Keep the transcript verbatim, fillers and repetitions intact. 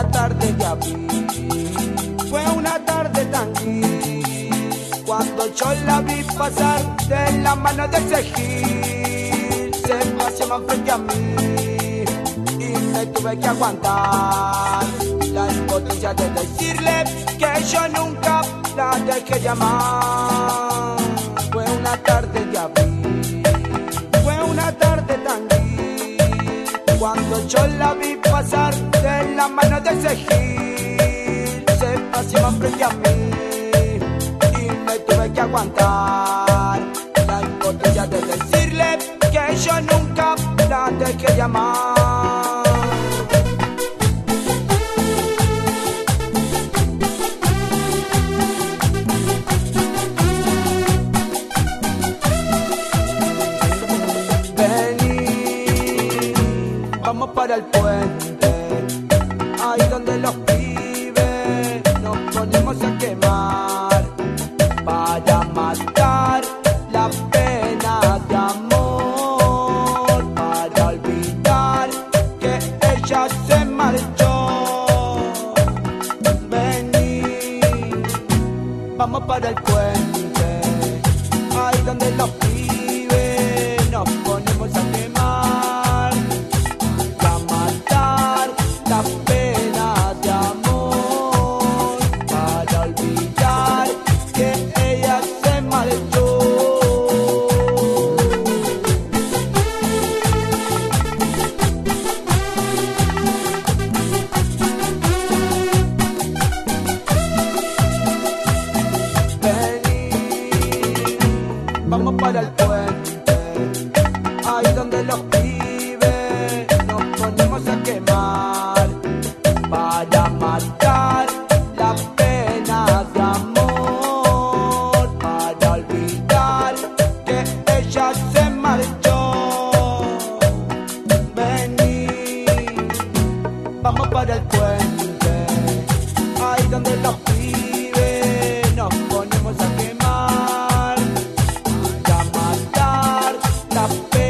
una tarde de abril, fue una tarde tan gris, cuando yo la vi pasar de la mano de ese gil. Se paseaba frente a mí y me tuve que aguantar la impotencia de decirle que yo nunca la dejé llamar. Fue una tarde de abril, fue una tarde tan gris, cuando yo la vi pasar de la mano de ese gil. Se paseaba frente a mí y me tuve que aguantar la impotencia de decirle que yo nunca la dejé llamar. Vamos para el puente, ahí donde los pibes nos ponemos a quemar, para matar la pena de amor, para olvidar que ella se marchó. Vení, vamos para el puente, ahí donde los pibes nos ponemos a quemar, la pena de amor, para olvidar que ella se marchó. Vení, vamos para el puente, ahí donde los pibes nos ponemos a quemar, para matar la pena de amor, para olvidar que ella se marchó. Vení, vamos para el puente, ahí donde los pibes nos ponemos a quemar, para matar la pena